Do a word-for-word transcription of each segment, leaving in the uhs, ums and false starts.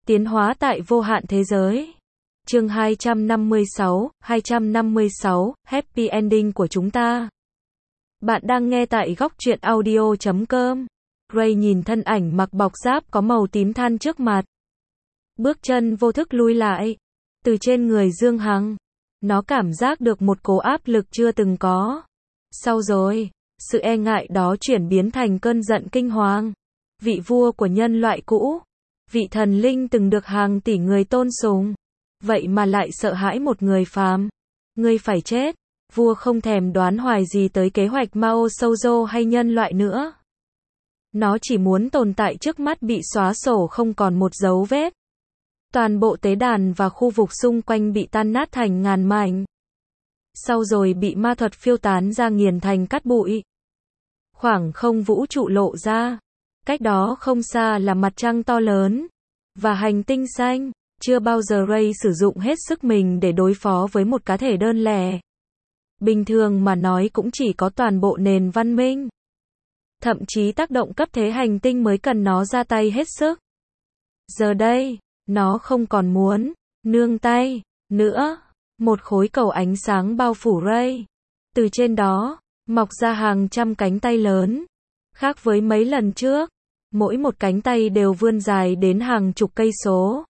Tiến hóa tại vô hạn thế giới. Chương hai trăm năm mươi sáu, hai trăm năm mươi sáu, Happy Ending của chúng ta. Bạn đang nghe tại góc truyện audio chấm com. Ray nhìn thân ảnh mặc bọc giáp có màu tím than trước mặt. Bước chân vô thức lui lại. Từ trên người Dương Hằng, nó cảm giác được một cỗ áp lực chưa từng có. Sau rồi, sự e ngại đó chuyển biến thành cơn giận kinh hoàng. Vị vua của nhân loại cũ, vị thần linh từng được hàng tỷ người tôn sùng, vậy mà lại sợ hãi một người phàm. Ngươi phải chết. Vua không thèm đoán hoài gì tới kế hoạch Mao Shoujo hay nhân loại nữa. Nó chỉ muốn tồn tại trước mắt bị xóa sổ không còn một dấu vết. Toàn bộ tế đàn và khu vực xung quanh bị tan nát thành ngàn mảnh. Sau rồi bị ma thuật phiêu tán ra nghiền thành cát bụi. Khoảng không vũ trụ lộ ra. Cách đó không xa là mặt trăng to lớn và hành tinh xanh. Chưa bao giờ Ray sử dụng hết sức mình để đối phó với một cá thể đơn lẻ. Bình thường mà nói cũng chỉ có toàn bộ nền văn minh. Thậm chí tác động cấp thế hành tinh mới cần nó ra tay hết sức. Giờ đây, nó không còn muốn nương tay nữa. Một khối cầu ánh sáng bao phủ Ray. Từ trên đó, mọc ra hàng trăm cánh tay lớn. Khác với mấy lần trước, mỗi một cánh tay đều vươn dài đến hàng chục cây số.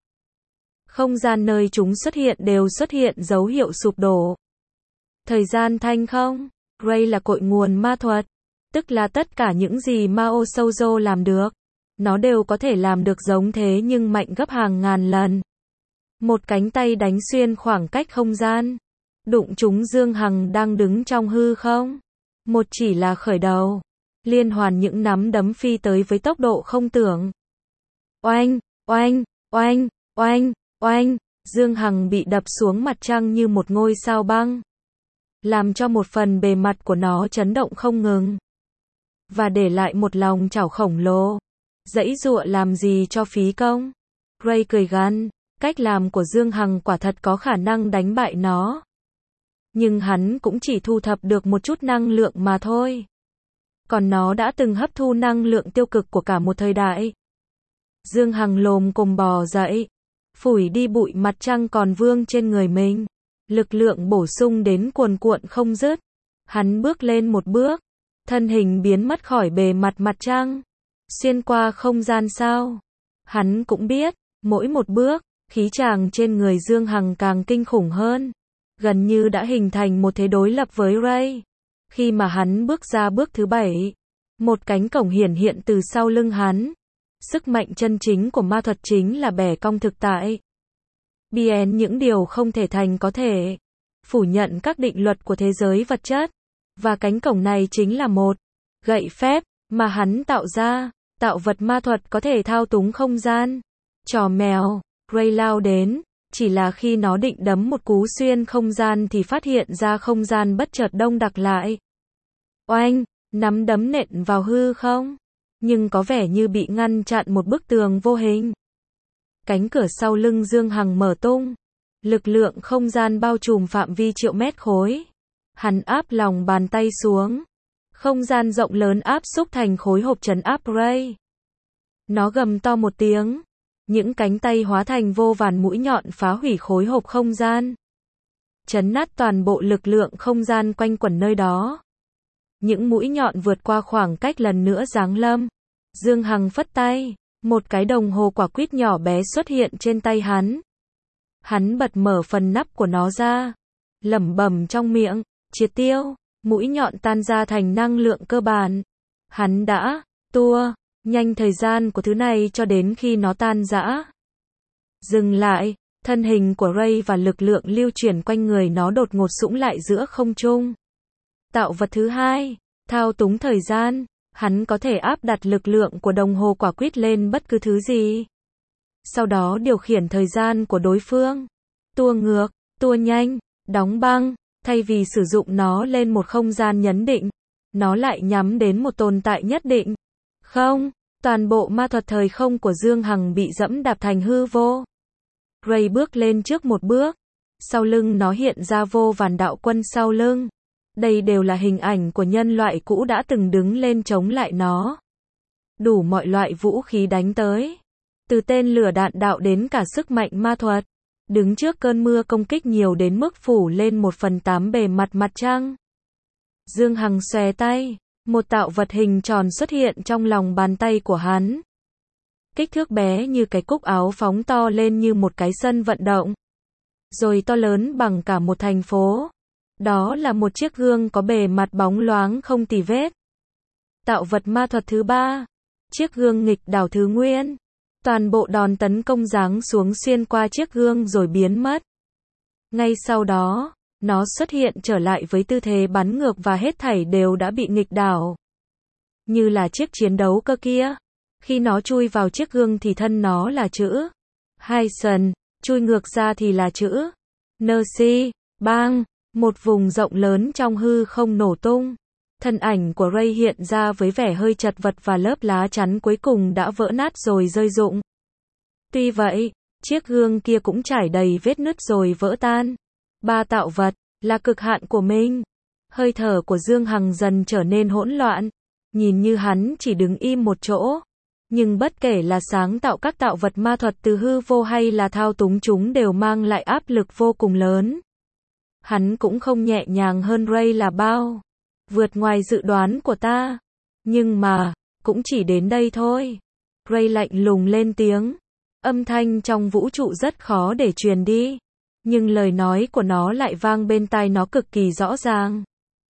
Không gian nơi chúng xuất hiện đều xuất hiện dấu hiệu sụp đổ. Thời gian thanh không. Ray là cội nguồn ma thuật. Tức là tất cả những gì Mao Shoujo làm được. Nó đều có thể làm được giống thế nhưng mạnh gấp hàng ngàn lần. Một cánh tay đánh xuyên khoảng cách không gian. Đụng trúng Dương Hằng đang đứng trong hư không. Một chỉ là khởi đầu. Liên hoàn những nắm đấm phi tới với tốc độ không tưởng. Oanh, oanh, oanh, oanh, oanh. Dương Hằng bị đập xuống mặt trăng như một ngôi sao băng. Làm cho một phần bề mặt của nó chấn động không ngừng. Và để lại một lòng chảo khổng lồ. Giãy giụa làm gì cho phí công. Ray cười gằn. Cách làm của Dương Hằng quả thật có khả năng đánh bại nó. Nhưng hắn cũng chỉ thu thập được một chút năng lượng mà thôi. Còn nó đã từng hấp thu năng lượng tiêu cực của cả một thời đại. Dương Hằng lồm cồm bò dậy. Phủi đi bụi mặt trăng còn vương trên người mình. Lực lượng bổ sung đến cuồn cuộn không dứt. Hắn bước lên một bước. Thân hình biến mất khỏi bề mặt mặt trăng. Xuyên qua không gian sao. Hắn cũng biết, mỗi một bước, khí tràng trên người Dương Hằng càng kinh khủng hơn. Gần như đã hình thành một thế đối lập với Ray. Khi mà hắn bước ra bước thứ bảy, một cánh cổng hiển hiện từ sau lưng hắn. Sức mạnh chân chính của ma thuật chính là bẻ cong thực tại. Biến những điều không thể thành có thể. Phủ nhận các định luật của thế giới vật chất. Và cánh cổng này chính là một gậy phép mà hắn tạo ra. Tạo vật ma thuật có thể thao túng không gian. Trò mèo. Ray lao đến. Chỉ là khi nó định đấm một cú xuyên không gian thì phát hiện ra không gian bất chợt đông đặc lại. Oanh, nắm đấm nện vào hư không. Nhưng có vẻ như bị ngăn chặn một bức tường vô hình. Cánh cửa sau lưng Dương Hằng mở tung. Lực lượng không gian bao trùm phạm vi triệu mét khối. Hắn áp lòng bàn tay xuống. Không gian rộng lớn áp xúc thành khối hộp trấn áp Ray. Nó gầm to một tiếng. Những cánh tay hóa thành vô vàn mũi nhọn phá hủy khối hộp không gian. Chấn nát toàn bộ lực lượng không gian quanh quẩn nơi đó. Những mũi nhọn vượt qua khoảng cách lần nữa giáng lâm. Dương Hằng phất tay. Một cái đồng hồ quả quýt nhỏ bé xuất hiện trên tay hắn. Hắn bật mở phần nắp của nó ra. Lẩm bẩm trong miệng. Triệt tiêu. Mũi nhọn tan ra thành năng lượng cơ bản. Hắn đã tua nhanh thời gian của thứ này cho đến khi nó tan rã. Dừng lại. Thân hình của Ray và lực lượng lưu chuyển quanh người nó đột ngột sũng lại giữa không trung. Tạo vật thứ hai. Thao túng thời gian. Hắn có thể áp đặt lực lượng của đồng hồ quả quýt lên bất cứ thứ gì. Sau đó điều khiển thời gian của đối phương. Tua ngược, tua nhanh, đóng băng. Thay vì sử dụng nó lên một không gian nhấn định, nó lại nhắm đến một tồn tại nhất định. Không, toàn bộ ma thuật thời không của Dương Hằng bị dẫm đạp thành hư vô. Ray bước lên trước một bước. Sau lưng nó hiện ra vô vàn đạo quân sau lưng. Đây đều là hình ảnh của nhân loại cũ đã từng đứng lên chống lại nó. Đủ mọi loại vũ khí đánh tới. Từ tên lửa đạn đạo đến cả sức mạnh ma thuật. Đứng trước cơn mưa công kích nhiều đến mức phủ lên một phần tám bề mặt mặt trăng. Dương Hằng xòe tay, một tạo vật hình tròn xuất hiện trong lòng bàn tay của hắn. Kích thước bé như cái cúc áo phóng to lên như một cái sân vận động. Rồi to lớn bằng cả một thành phố. Đó là một chiếc gương có bề mặt bóng loáng không tì vết. Tạo vật ma thuật thứ ba. Chiếc gương nghịch đảo thứ nguyên. Toàn bộ đòn tấn công giáng xuống xuyên qua chiếc gương rồi biến mất. Ngay sau đó, nó xuất hiện trở lại với tư thế bắn ngược và hết thảy đều đã bị nghịch đảo. Như là chiếc chiến đấu cơ kia. Khi nó chui vào chiếc gương thì thân nó là chữ Hyson, chui ngược ra thì là chữ Nercy, bang, một vùng rộng lớn trong hư không nổ tung. Thân ảnh của Ray hiện ra với vẻ hơi chật vật và lớp lá chắn cuối cùng đã vỡ nát rồi rơi rụng. Tuy vậy, chiếc gương kia cũng trải đầy vết nứt rồi vỡ tan. Ba tạo vật, là cực hạn của mình. Hơi thở của Dương Hằng dần trở nên hỗn loạn. Nhìn như hắn chỉ đứng im một chỗ. Nhưng bất kể là sáng tạo các tạo vật ma thuật từ hư vô hay là thao túng chúng đều mang lại áp lực vô cùng lớn. Hắn cũng không nhẹ nhàng hơn Ray là bao. Vượt ngoài dự đoán của ta. Nhưng mà, cũng chỉ đến đây thôi. Ray lạnh lùng lên tiếng. Âm thanh trong vũ trụ rất khó để truyền đi. Nhưng lời nói của nó lại vang bên tai nó cực kỳ rõ ràng.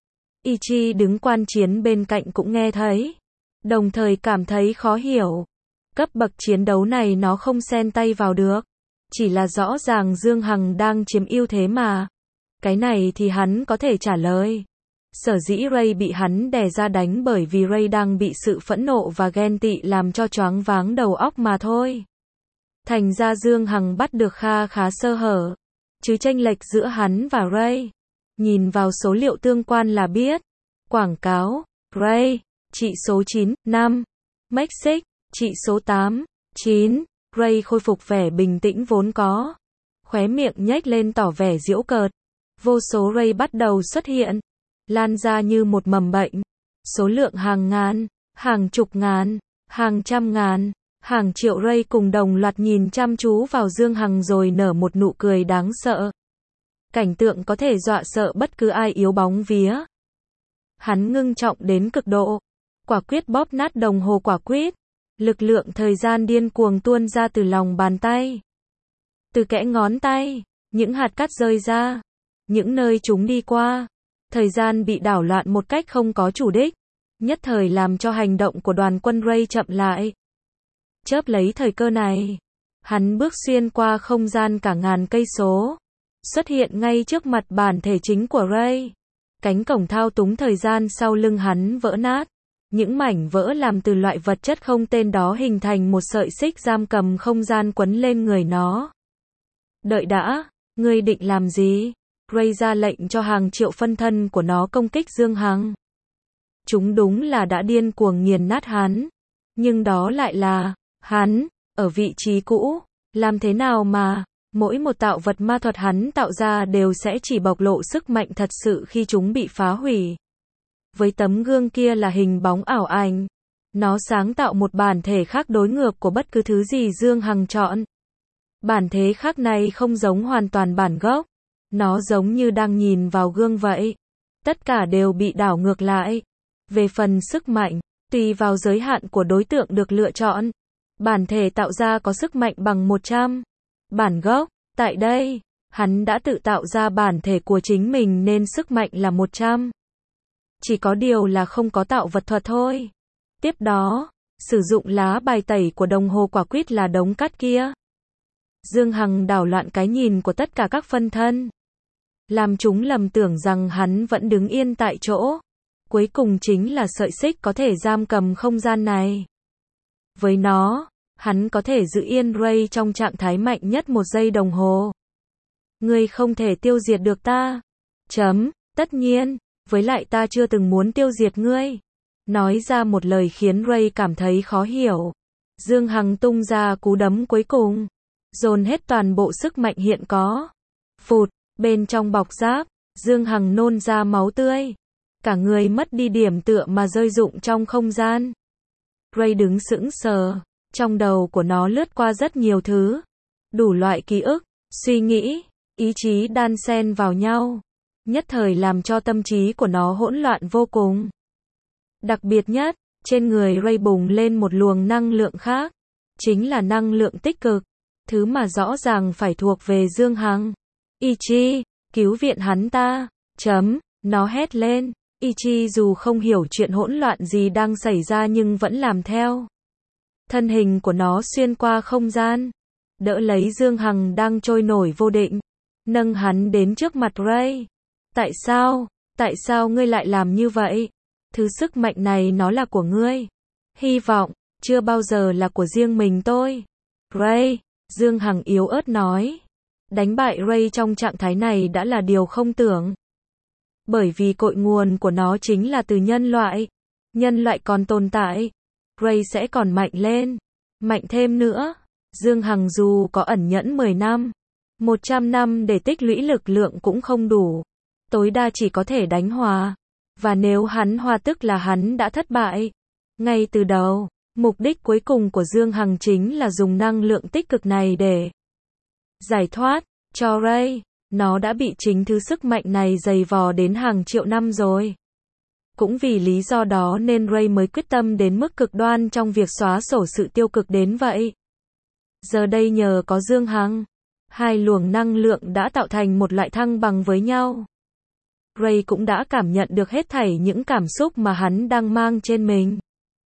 Ichi đứng quan chiến bên cạnh cũng nghe thấy. Đồng thời cảm thấy khó hiểu. Cấp bậc chiến đấu này nó không xen tay vào được. Chỉ là rõ ràng Dương Hằng đang chiếm ưu thế mà. Cái này thì hắn có thể trả lời. Sở dĩ Ray bị hắn đè ra đánh bởi vì Ray đang bị sự phẫn nộ và ghen tị làm cho choáng váng đầu óc mà thôi. Thành ra Dương Hằng bắt được kha khá sơ hở. Chứ chênh lệch giữa hắn và Ray. Nhìn vào số liệu tương quan là biết. Quảng cáo, Ray, trị số chín, năm. Mexic, trị số tám, chín. Ray khôi phục vẻ bình tĩnh vốn có. Khóe miệng nhếch lên tỏ vẻ giễu cợt. Vô số Ray bắt đầu xuất hiện. Lan ra như một mầm bệnh. Số lượng hàng ngàn, hàng chục ngàn, hàng trăm ngàn, hàng triệu Ray cùng đồng loạt nhìn chăm chú vào Dương Hằng rồi nở một nụ cười đáng sợ. Cảnh tượng có thể dọa sợ bất cứ ai yếu bóng vía. Hắn ngưng trọng đến cực độ. Quả quyết bóp nát đồng hồ quả quyết. Lực lượng thời gian điên cuồng tuôn ra từ lòng bàn tay. Từ kẽ ngón tay, những hạt cát rơi ra. Những nơi chúng đi qua. Thời gian bị đảo loạn một cách không có chủ đích. Nhất thời làm cho hành động của đoàn quân Ray chậm lại. Chớp lấy thời cơ này. Hắn bước xuyên qua không gian cả ngàn cây số. Xuất hiện ngay trước mặt bản thể chính của Ray. Cánh cổng thao túng thời gian sau lưng hắn vỡ nát. Những mảnh vỡ làm từ loại vật chất không tên đó hình thành một sợi xích giam cầm không gian quấn lên người nó. Đợi đã, ngươi định làm gì? Ray ra lệnh cho hàng triệu phân thân của nó công kích Dương Hằng. Chúng đúng là đã điên cuồng nghiền nát hắn. Nhưng đó lại là, hắn, ở vị trí cũ. Làm thế nào mà, mỗi một tạo vật ma thuật hắn tạo ra đều sẽ chỉ bộc lộ sức mạnh thật sự khi chúng bị phá hủy. Với tấm gương kia là hình bóng ảo ảnh. Nó sáng tạo một bản thể khác đối ngược của bất cứ thứ gì Dương Hằng chọn. Bản thể khác này không giống hoàn toàn bản gốc. Nó giống như đang nhìn vào gương vậy. Tất cả đều bị đảo ngược lại. Về phần sức mạnh, tùy vào giới hạn của đối tượng được lựa chọn. Bản thể tạo ra có sức mạnh bằng một trăm. Bản gốc, tại đây, hắn đã tự tạo ra bản thể của chính mình nên sức mạnh là một trăm. Chỉ có điều là không có tạo vật thuật thôi. Tiếp đó, sử dụng lá bài tẩy của đồng hồ quả quýt là đống cát kia. Dương Hằng đảo loạn cái nhìn của tất cả các phân thân. Làm chúng lầm tưởng rằng hắn vẫn đứng yên tại chỗ. Cuối cùng chính là sợi xích có thể giam cầm không gian này. Với nó, hắn có thể giữ yên Ray trong trạng thái mạnh nhất một giây đồng hồ. Ngươi không thể tiêu diệt được ta. Chấm, tất nhiên, với lại ta chưa từng muốn tiêu diệt ngươi. Nói ra một lời khiến Ray cảm thấy khó hiểu. Dương Hằng tung ra cú đấm cuối cùng. Dồn hết toàn bộ sức mạnh hiện có. Phụt, bên trong bọc giáp, Dương Hằng nôn ra máu tươi. Cả người mất đi điểm tựa mà rơi rụng trong không gian. Ray đứng sững sờ. Trong đầu của nó lướt qua rất nhiều thứ. Đủ loại ký ức, suy nghĩ, ý chí đan xen vào nhau. Nhất thời làm cho tâm trí của nó hỗn loạn vô cùng. Đặc biệt nhất, trên người Ray bùng lên một luồng năng lượng khác. Chính là năng lượng tích cực. Thứ mà rõ ràng phải thuộc về Dương Hằng. Ichi, cứu viện hắn ta. Chấm, nó hét lên. Ichi dù không hiểu chuyện hỗn loạn gì đang xảy ra nhưng vẫn làm theo. Thân hình của nó xuyên qua không gian. Đỡ lấy Dương Hằng đang trôi nổi vô định. Nâng hắn đến trước mặt Ray. Tại sao? Tại sao ngươi lại làm như vậy? Thứ sức mạnh này nó là của ngươi. Hy vọng, chưa bao giờ là của riêng mình tôi. Ray, Dương Hằng yếu ớt nói. Đánh bại Ray trong trạng thái này đã là điều không tưởng. Bởi vì cội nguồn của nó chính là từ nhân loại. Nhân loại còn tồn tại. Ray sẽ còn mạnh lên. Mạnh thêm nữa. Dương Hằng dù có ẩn nhẫn mười năm. một trăm năm để tích lũy lực lượng cũng không đủ. Tối đa chỉ có thể đánh hòa. Và nếu hắn hòa tức là hắn đã thất bại. Ngay từ đầu, mục đích cuối cùng của Dương Hằng chính là dùng năng lượng tích cực này để giải thoát cho Ray. Nó đã bị chính thứ sức mạnh này dày vò đến hàng triệu năm rồi. Cũng vì lý do đó nên Ray mới quyết tâm đến mức cực đoan trong việc xóa sổ sự tiêu cực đến vậy. Giờ đây nhờ có Dương Hằng, hai luồng năng lượng đã tạo thành một loại thăng bằng với nhau. Ray cũng đã cảm nhận được hết thảy những cảm xúc mà hắn đang mang trên mình.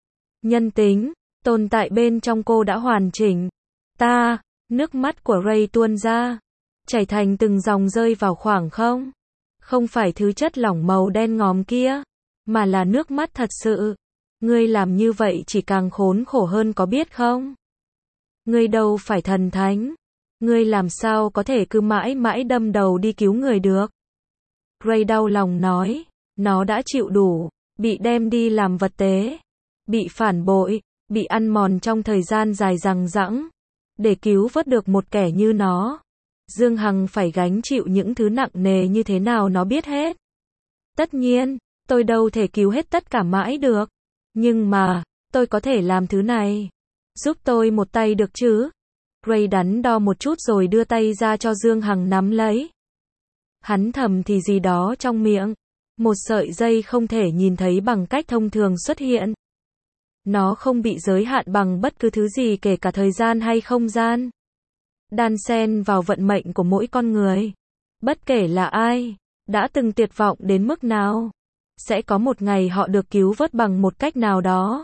Nhân tính, tồn tại bên trong cô đã hoàn chỉnh. Ta, nước mắt của Ray tuôn ra, chảy thành từng dòng rơi vào khoảng không. Không phải thứ chất lỏng màu đen ngòm kia, mà là nước mắt thật sự. Ngươi làm như vậy chỉ càng khốn khổ hơn có biết không? Ngươi đâu phải thần thánh. Ngươi làm sao có thể cứ mãi mãi đâm đầu đi cứu người được? Ray đau lòng nói, nó đã chịu đủ, bị đem đi làm vật tế, bị phản bội, bị ăn mòn trong thời gian dài dằng dẵng. Để cứu vớt được một kẻ như nó, Dương Hằng phải gánh chịu những thứ nặng nề như thế nào nó biết hết. Tất nhiên, tôi đâu thể cứu hết tất cả mãi được. Nhưng mà, tôi có thể làm thứ này. Giúp tôi một tay được chứ? Ray đắn đo một chút rồi đưa tay ra cho Dương Hằng nắm lấy. Hắn thầm thì gì đó trong miệng. Một sợi dây không thể nhìn thấy bằng cách thông thường xuất hiện. Nó không bị giới hạn bằng bất cứ thứ gì kể cả thời gian hay không gian. Đan xen vào vận mệnh của mỗi con người. Bất kể là ai, đã từng tuyệt vọng đến mức nào, sẽ có một ngày họ được cứu vớt bằng một cách nào đó.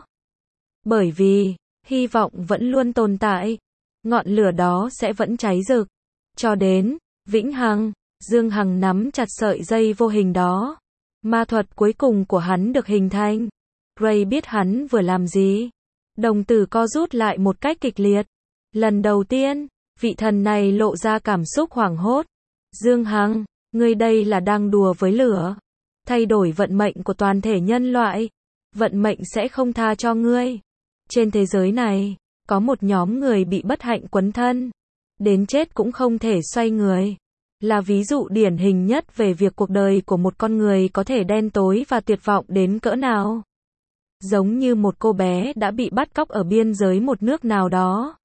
Bởi vì, hy vọng vẫn luôn tồn tại. Ngọn lửa đó sẽ vẫn cháy rực. Cho đến, vĩnh hằng. Dương Hằng nắm chặt sợi dây vô hình đó. Ma thuật cuối cùng của hắn được hình thành. Ray biết hắn vừa làm gì. Đồng tử co rút lại một cách kịch liệt. Lần đầu tiên, vị thần này lộ ra cảm xúc hoảng hốt. Dương Hằng, ngươi đây là đang đùa với lửa. Thay đổi vận mệnh của toàn thể nhân loại. Vận mệnh sẽ không tha cho ngươi. Trên thế giới này, có một nhóm người bị bất hạnh quấn thân. Đến chết cũng không thể xoay người. Là ví dụ điển hình nhất về việc cuộc đời của một con người có thể đen tối và tuyệt vọng đến cỡ nào. Giống như một cô bé đã bị bắt cóc ở biên giới một nước nào đó.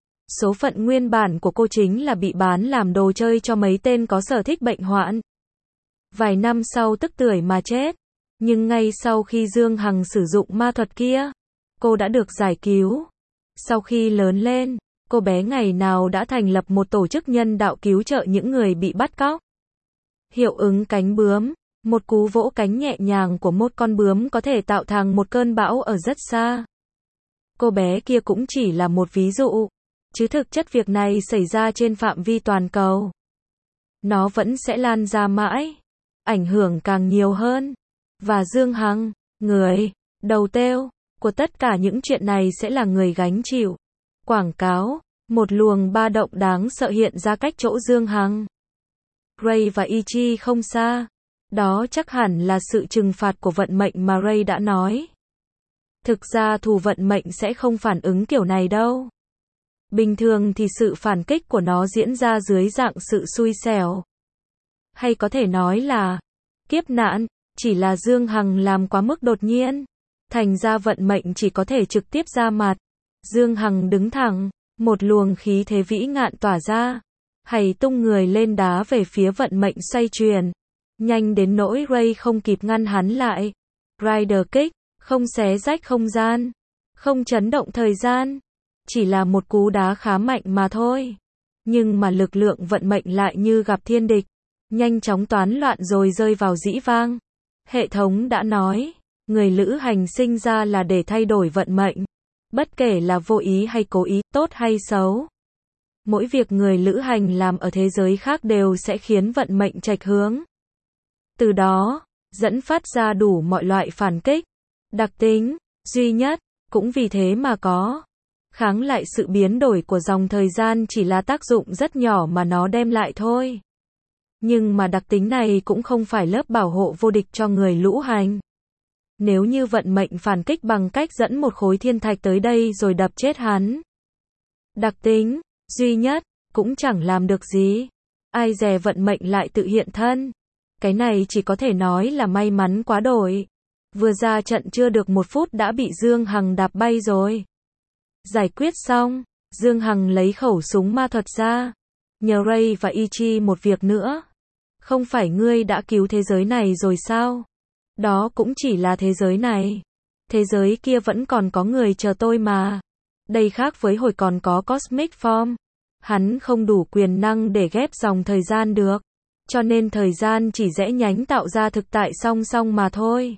Số phận nguyên bản của cô chính là bị bán làm đồ chơi cho mấy tên có sở thích bệnh hoạn. Vài năm sau tức tưởi mà chết. Nhưng ngay sau khi Dương Hằng sử dụng ma thuật kia, cô đã được giải cứu. Sau khi lớn lên, cô bé ngày nào đã thành lập một tổ chức nhân đạo cứu trợ những người bị bắt cóc. Hiệu ứng cánh bướm, một cú vỗ cánh nhẹ nhàng của một con bướm có thể tạo thành một cơn bão ở rất xa. Cô bé kia cũng chỉ là một ví dụ, chứ thực chất việc này xảy ra trên phạm vi toàn cầu. Nó vẫn sẽ lan ra mãi, ảnh hưởng càng nhiều hơn. Và Dương Hằng, người đầu têu của tất cả những chuyện này sẽ là người gánh chịu. Quảng cáo, một luồng ba động đáng sợ hiện ra cách chỗ Dương Hằng. Ray và Ichi không xa. Đó chắc hẳn là sự trừng phạt của vận mệnh mà Ray đã nói. Thực ra thù vận mệnh sẽ không phản ứng kiểu này đâu. Bình thường thì sự phản kích của nó diễn ra dưới dạng sự xui xẻo. Hay có thể nói là kiếp nạn, chỉ là Dương Hằng làm quá mức đột nhiên. Thành ra vận mệnh chỉ có thể trực tiếp ra mặt. Dương Hằng đứng thẳng, một luồng khí thế vĩ ngạn tỏa ra, hay tung người lên đá về phía vận mệnh xoay chuyển, nhanh đến nỗi Ray không kịp ngăn hắn lại. Rider Kick, không xé rách không gian, không chấn động thời gian, chỉ là một cú đá khá mạnh mà thôi. Nhưng mà lực lượng vận mệnh lại như gặp thiên địch, nhanh chóng toán loạn rồi rơi vào dĩ vang. Hệ thống đã nói, người lữ hành sinh ra là để thay đổi vận mệnh, bất kể là vô ý hay cố ý, tốt hay xấu. Mỗi việc người lữ hành làm ở thế giới khác đều sẽ khiến vận mệnh chệch hướng. Từ đó, dẫn phát ra đủ mọi loại phản kích. Đặc tính duy nhất, cũng vì thế mà có. Kháng lại sự biến đổi của dòng thời gian chỉ là tác dụng rất nhỏ mà nó đem lại thôi. Nhưng mà đặc tính này cũng không phải lớp bảo hộ vô địch cho người lữ hành. Nếu như vận mệnh phản kích bằng cách dẫn một khối thiên thạch tới đây rồi đập chết hắn. Đặc tính duy nhất, cũng chẳng làm được gì. Ai dè vận mệnh lại tự hiện thân. Cái này chỉ có thể nói là may mắn quá đổi. Vừa ra trận chưa được một phút đã bị Dương Hằng đạp bay rồi. Giải quyết xong, Dương Hằng lấy khẩu súng ma thuật ra. Nhờ Ray và Ichi một việc nữa. Không phải ngươi đã cứu thế giới này rồi sao? Đó cũng chỉ là thế giới này. Thế giới kia vẫn còn có người chờ tôi mà. Đây khác với hồi còn có Cosmic Form. Hắn không đủ quyền năng để ghép dòng thời gian được. Cho nên thời gian chỉ rẽ nhánh tạo ra thực tại song song mà thôi.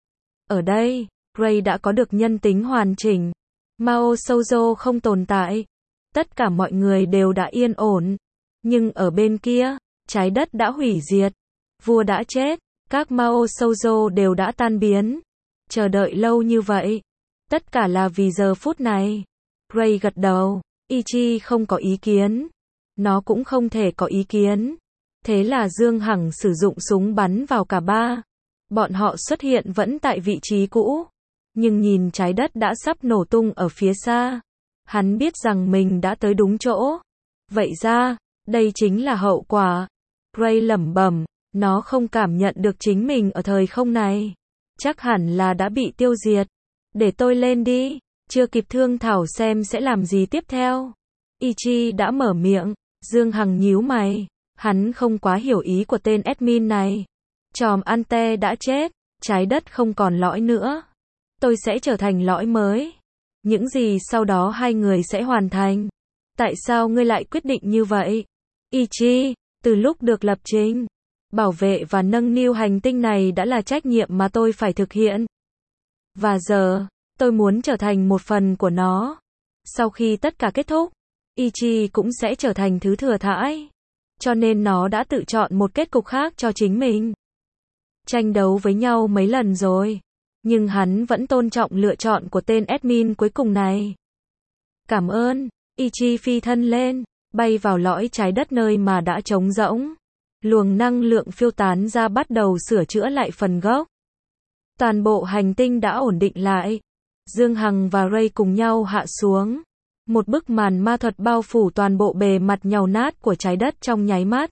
Ở đây, Ray đã có được nhân tính hoàn chỉnh. Mao Shoujo không tồn tại. Tất cả mọi người đều đã yên ổn. Nhưng ở bên kia, trái đất đã hủy diệt. Vua đã chết. Các Mao Shoujo đều đã tan biến. Chờ đợi lâu như vậy. Tất cả là vì giờ phút này. Ray gật đầu. Ichi không có ý kiến. Nó cũng không thể có ý kiến. Thế là Dương Hằng sử dụng súng bắn vào cả ba. Bọn họ xuất hiện vẫn tại vị trí cũ. Nhưng nhìn trái đất đã sắp nổ tung ở phía xa. Hắn biết rằng mình đã tới đúng chỗ. Vậy ra, đây chính là hậu quả. Ray lẩm bẩm, nó không cảm nhận được chính mình ở thời không này. Chắc hẳn là đã bị tiêu diệt. Để tôi lên đi, chưa kịp thương thảo xem sẽ làm gì tiếp theo. Ichi đã mở miệng, Dương Hằng nhíu mày. Hắn không quá hiểu ý của tên admin này. Chòm Ante đã chết, trái đất không còn lõi nữa. Tôi sẽ trở thành lõi mới. Những gì sau đó hai người sẽ hoàn thành. Tại sao ngươi lại quyết định như vậy? Ichi, từ lúc được lập trình, bảo vệ và nâng niu hành tinh này đã là trách nhiệm mà tôi phải thực hiện. Và giờ, tôi muốn trở thành một phần của nó. Sau khi tất cả kết thúc, Ichi cũng sẽ trở thành thứ thừa thãi. Cho nên nó đã tự chọn một kết cục khác cho chính mình. Tranh đấu với nhau mấy lần rồi. Nhưng hắn vẫn tôn trọng lựa chọn của tên admin cuối cùng này. Cảm ơn. Ichi phi thân lên, bay vào lõi trái đất nơi mà đã trống rỗng. Luồng năng lượng phiêu tán ra bắt đầu sửa chữa lại phần gốc. Toàn bộ hành tinh đã ổn định lại. Dương Hằng và Ray cùng nhau hạ xuống. Một bức màn ma thuật bao phủ toàn bộ bề mặt nhàu nát của trái đất trong nháy mắt.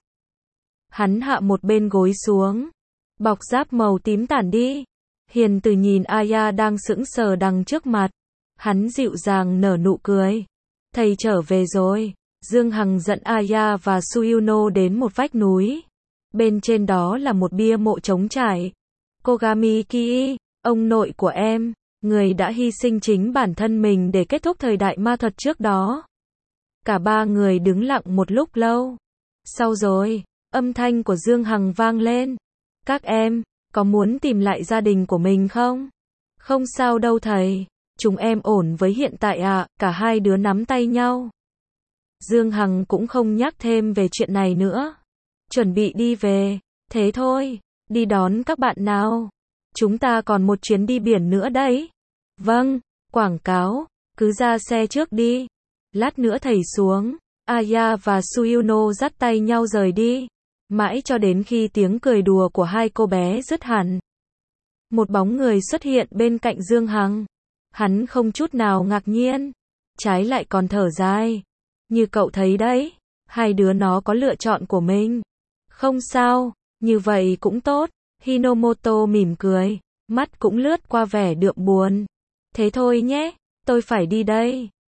Hắn hạ một bên gối xuống. Bọc giáp màu tím tản đi. Hiền từ nhìn Aya đang sững sờ đằng trước mặt. Hắn dịu dàng nở nụ cười. Thầy trở về rồi. Dương Hằng dẫn Aya và Suyuno đến một vách núi. Bên trên đó là một bia mộ trống trải. Kogami Kii, ông nội của em, người đã hy sinh chính bản thân mình để kết thúc thời đại ma thuật trước đó. Cả ba người đứng lặng một lúc lâu. Sau rồi, âm thanh của Dương Hằng vang lên. Các em, có muốn tìm lại gia đình của mình không? Không sao đâu thầy, chúng em ổn với hiện tại ạ, à. Cả hai đứa nắm tay nhau. Dương Hằng cũng không nhắc thêm về chuyện này nữa. Chuẩn bị đi về, thế thôi, đi đón các bạn nào. Chúng ta còn một chuyến đi biển nữa đấy. Vâng, quảng cáo, cứ ra xe trước đi. Lát nữa thầy xuống. Aya và Suyuno dắt tay nhau rời đi. Mãi cho đến khi tiếng cười đùa của hai cô bé dứt hẳn. Một bóng người xuất hiện bên cạnh Dương Hằng. Hắn không chút nào ngạc nhiên. Trái lại còn thở dài. Như cậu thấy đấy, hai đứa nó có lựa chọn của mình. Không sao, như vậy cũng tốt. Hinomoto mỉm cười, mắt cũng lướt qua vẻ đượm buồn. Thế thôi nhé, tôi phải đi đây.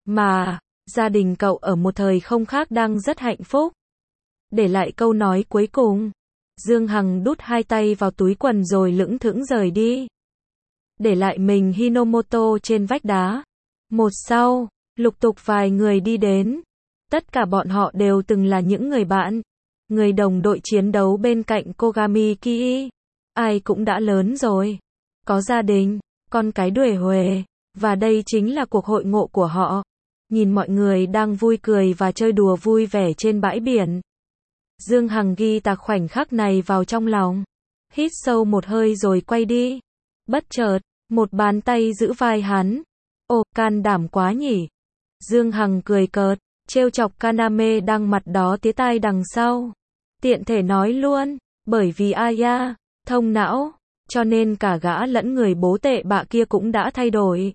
Mà, gia đình cậu ở một thời không khác đang rất hạnh phúc. Để lại câu nói cuối cùng, Dương Hằng đút hai tay vào túi quần rồi lững thững rời đi. Để lại mình Hinomoto trên vách đá. Một sau, lục tục vài người đi đến. Tất cả bọn họ đều từng là những người bạn, người đồng đội chiến đấu bên cạnh Kogami Kii. Ai cũng đã lớn rồi, có gia đình, con cái đuổi huề, và đây chính là cuộc hội ngộ của họ. Nhìn mọi người đang vui cười và chơi đùa vui vẻ trên bãi biển, Dương Hằng ghi tạc khoảnh khắc này vào trong lòng. Hít sâu một hơi rồi quay đi. Bất chợt, một bàn tay giữ vai hắn. Ồ, can đảm quá nhỉ. Dương Hằng cười cợt, trêu chọc Kaname đang mặt đó tía tai đằng sau. Tiện thể nói luôn, bởi vì Aya thông não, cho nên cả gã lẫn người bố tệ bạ kia cũng đã thay đổi.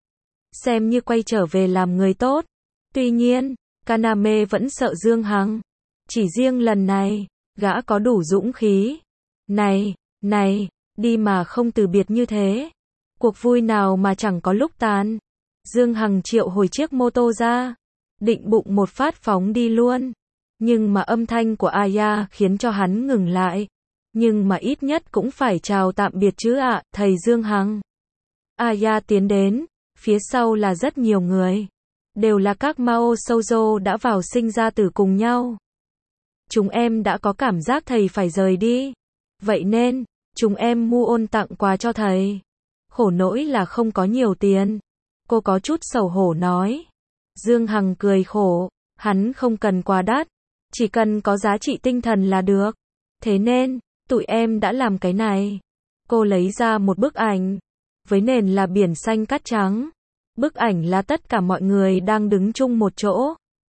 Xem như quay trở về làm người tốt. Tuy nhiên, Kaname vẫn sợ Dương Hằng. Chỉ riêng lần này, gã có đủ dũng khí. Này, này, đi mà không từ biệt như thế. Cuộc vui nào mà chẳng có lúc tàn. Dương Hằng triệu hồi chiếc mô tô ra, định bụng một phát phóng đi luôn. Nhưng mà âm thanh của Aya khiến cho hắn ngừng lại. Nhưng mà ít nhất cũng phải chào tạm biệt chứ ạ, thầy Dương Hằng. Aya tiến đến, phía sau là rất nhiều người. Đều là các Mao Shoujo đã vào sinh ra tử cùng nhau. Chúng em đã có cảm giác thầy phải rời đi. Vậy nên, chúng em mua ôn tặng quà cho thầy. Khổ nỗi là không có nhiều tiền. Cô có chút xấu hổ nói. Dương Hằng cười khổ, hắn không cần quà đắt, chỉ cần có giá trị tinh thần là được. Thế nên, tụi em đã làm cái này. Cô lấy ra một bức ảnh, với nền là biển xanh cát trắng. Bức ảnh là tất cả mọi người đang đứng chung một chỗ.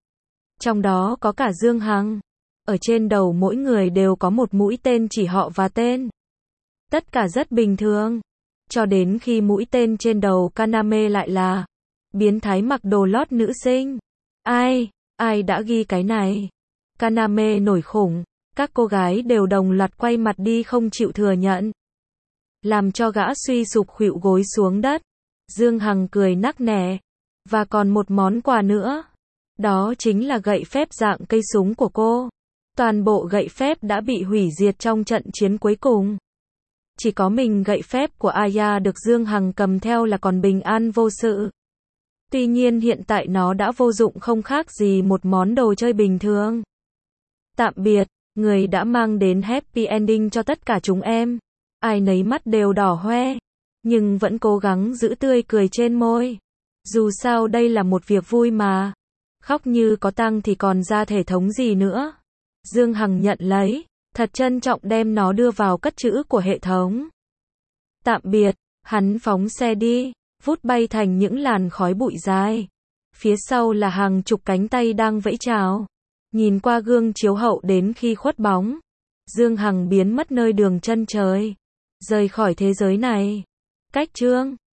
Trong đó có cả Dương Hằng. Ở trên đầu mỗi người đều có một mũi tên chỉ họ và tên. Tất cả rất bình thường. Cho đến khi mũi tên trên đầu Kaname lại là biến thái mặc đồ lót nữ sinh. Ai, ai đã ghi cái này? Kaname nổi khủng, các cô gái đều đồng loạt quay mặt đi không chịu thừa nhận. Làm cho gã suy sụp khuỵu gối xuống đất. Dương Hằng cười nắc nẻ. Và còn một món quà nữa. Đó chính là gậy phép dạng cây súng của cô. Toàn bộ gậy phép đã bị hủy diệt trong trận chiến cuối cùng. Chỉ có mình gậy phép của Aya được Dương Hằng cầm theo là còn bình an vô sự. Tuy nhiên hiện tại nó đã vô dụng không khác gì một món đồ chơi bình thường. Tạm biệt, người đã mang đến happy ending cho tất cả chúng em. Ai nấy mắt đều đỏ hoe, nhưng vẫn cố gắng giữ tươi cười trên môi. Dù sao đây là một việc vui mà. Khóc như có tăng thì còn ra thể thống gì nữa. Dương Hằng nhận lấy, thật trân trọng đem nó đưa vào cất trữ của hệ thống. Tạm biệt, hắn phóng xe đi, vút bay thành những làn khói bụi dài. Phía sau là hàng chục cánh tay đang vẫy chào. Nhìn qua gương chiếu hậu đến khi khuất bóng, Dương Hằng biến mất nơi đường chân trời, rời khỏi thế giới này. Cách chương